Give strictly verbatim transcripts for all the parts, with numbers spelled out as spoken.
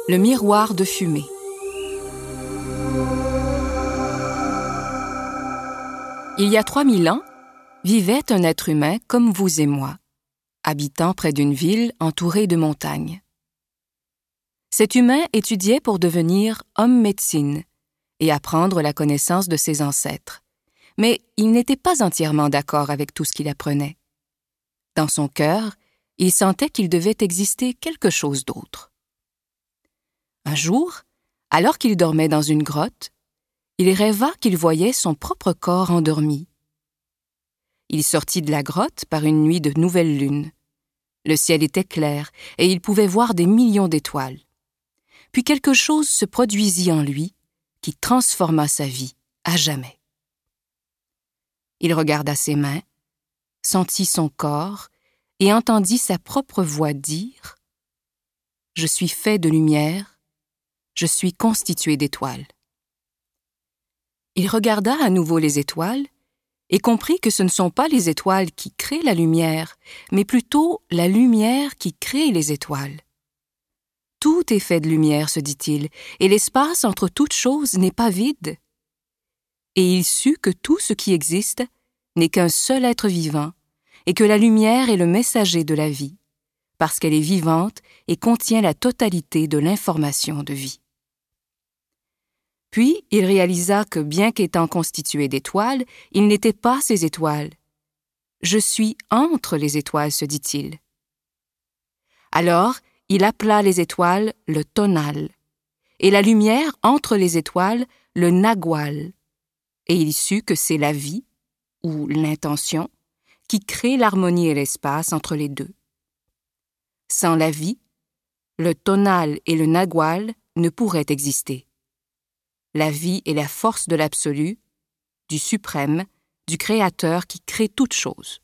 Le miroir de fumée. Il y a trois mille ans, vivait un être humain comme vous et moi, habitant près d'une ville entourée de montagnes. Cet humain étudiait pour devenir homme-médecine et apprendre la connaissance de ses ancêtres, mais il n'était pas entièrement d'accord avec tout ce qu'il apprenait. Dans son cœur, il sentait qu'il devait exister quelque chose d'autre. Un jour, alors qu'il dormait dans une grotte, il rêva qu'il voyait son propre corps endormi. Il sortit de la grotte par une nuit de nouvelle lune. Le ciel était clair et il pouvait voir des millions d'étoiles. Puis quelque chose se produisit en lui qui transforma sa vie à jamais. Il regarda ses mains, sentit son corps et entendit sa propre voix dire « Je suis fait de lumière, je suis constitué d'étoiles. » Il regarda à nouveau les étoiles et comprit que ce ne sont pas les étoiles qui créent la lumière, mais plutôt la lumière qui crée les étoiles. Tout est fait de lumière, se dit-il, et l'espace entre toutes choses n'est pas vide. Et il sut que tout ce qui existe n'est qu'un seul être vivant, et que la lumière est le messager de la vie, parce qu'elle est vivante et contient la totalité de l'information de vie. Puis, il réalisa que, bien qu'étant constitué d'étoiles, il n'était pas ces étoiles. « Je suis entre les étoiles », se dit-il. Alors, il appela les étoiles le tonal, et la lumière entre les étoiles le nagual, et il sut que c'est la vie, ou l'intention, qui crée l'harmonie et l'espace entre les deux. Sans la vie, le tonal et le nagual ne pourraient exister. La vie est la force de l'absolu, du suprême, du Créateur qui crée toute chose.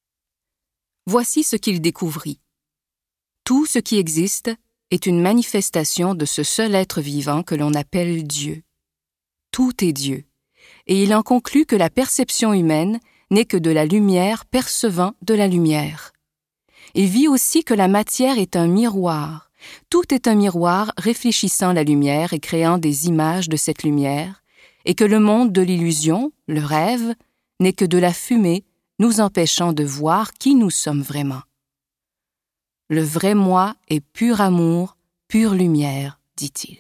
Voici ce qu'il découvrit. Tout ce qui existe est une manifestation de ce seul être vivant que l'on appelle Dieu. Tout est Dieu, et il en conclut que la perception humaine n'est que de la lumière percevant de la lumière. Il vit aussi que la matière est un miroir. Tout est un miroir réfléchissant la lumière et créant des images de cette lumière, et que le monde de l'illusion, le rêve, n'est que de la fumée nous empêchant de voir qui nous sommes vraiment. Le vrai moi est pur amour, pure lumière, dit-il.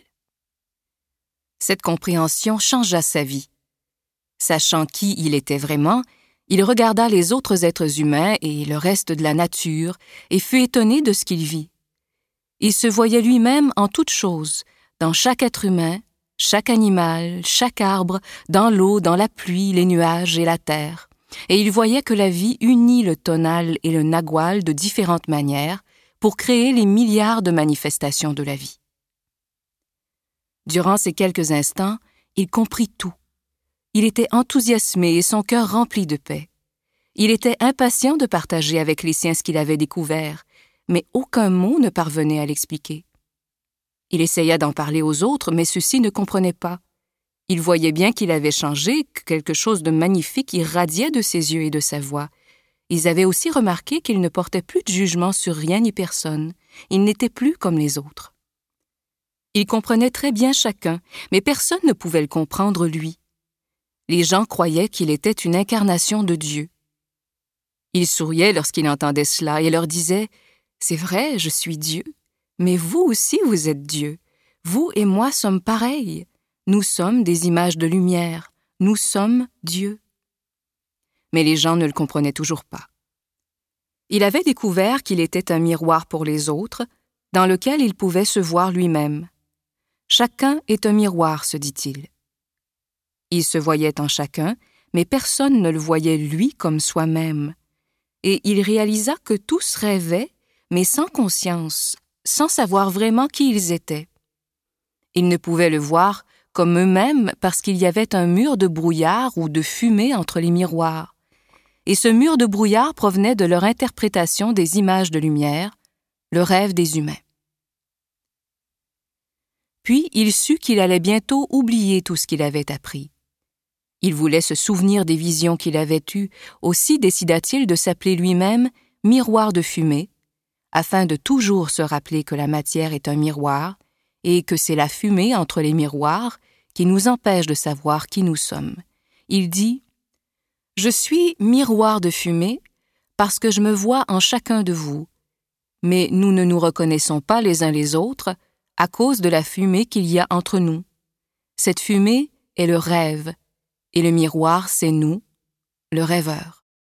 Cette compréhension changea sa vie. Sachant qui il était vraiment, il regarda les autres êtres humains et le reste de la nature et fut étonné de ce qu'il vit. Il se voyait lui-même en toutes choses, dans chaque être humain, chaque animal, chaque arbre, dans l'eau, dans la pluie, les nuages et la terre. Et il voyait que la vie unit le tonal et le nagual de différentes manières pour créer les milliards de manifestations de la vie. Durant ces quelques instants, il comprit tout. Il était enthousiasmé et son cœur rempli de paix. Il était impatient de partager avec les siens ce qu'il avait découvert, mais aucun mot ne parvenait à l'expliquer. Il essaya d'en parler aux autres, mais ceux-ci ne comprenaient pas. Ils voyaient bien qu'il avait changé, que quelque chose de magnifique irradiait de ses yeux et de sa voix. Ils avaient aussi remarqué qu'il ne portait plus de jugement sur rien ni personne. Il n'était plus comme les autres. Il comprenait très bien chacun, mais personne ne pouvait le comprendre lui. Les gens croyaient qu'il était une incarnation de Dieu. Il souriait lorsqu'il entendait cela et leur disait « C'est vrai, je suis Dieu, mais vous aussi vous êtes Dieu. Vous et moi sommes pareils. Nous sommes des images de lumière. Nous sommes Dieu. » Mais les gens ne le comprenaient toujours pas. Il avait découvert qu'il était un miroir pour les autres, dans lequel il pouvait se voir lui-même. Chacun est un miroir, se dit-il. Il se voyait en chacun, mais personne ne le voyait lui comme soi-même. Et il réalisa que tous rêvaient, mais sans conscience, sans savoir vraiment qui ils étaient. Ils ne pouvaient le voir comme eux-mêmes parce qu'il y avait un mur de brouillard ou de fumée entre les miroirs. Et ce mur de brouillard provenait de leur interprétation des images de lumière, le rêve des humains. Puis il sut qu'il allait bientôt oublier tout ce qu'il avait appris. Il voulait se souvenir des visions qu'il avait eues, aussi décida-t-il de s'appeler lui-même miroir de fumée, afin de toujours se rappeler que la matière est un miroir et que c'est la fumée entre les miroirs qui nous empêche de savoir qui nous sommes. Il dit « Je suis miroir de fumée parce que je me vois en chacun de vous, mais nous ne nous reconnaissons pas les uns les autres à cause de la fumée qu'il y a entre nous. Cette fumée est le rêve, et le miroir, c'est nous, le rêveur. »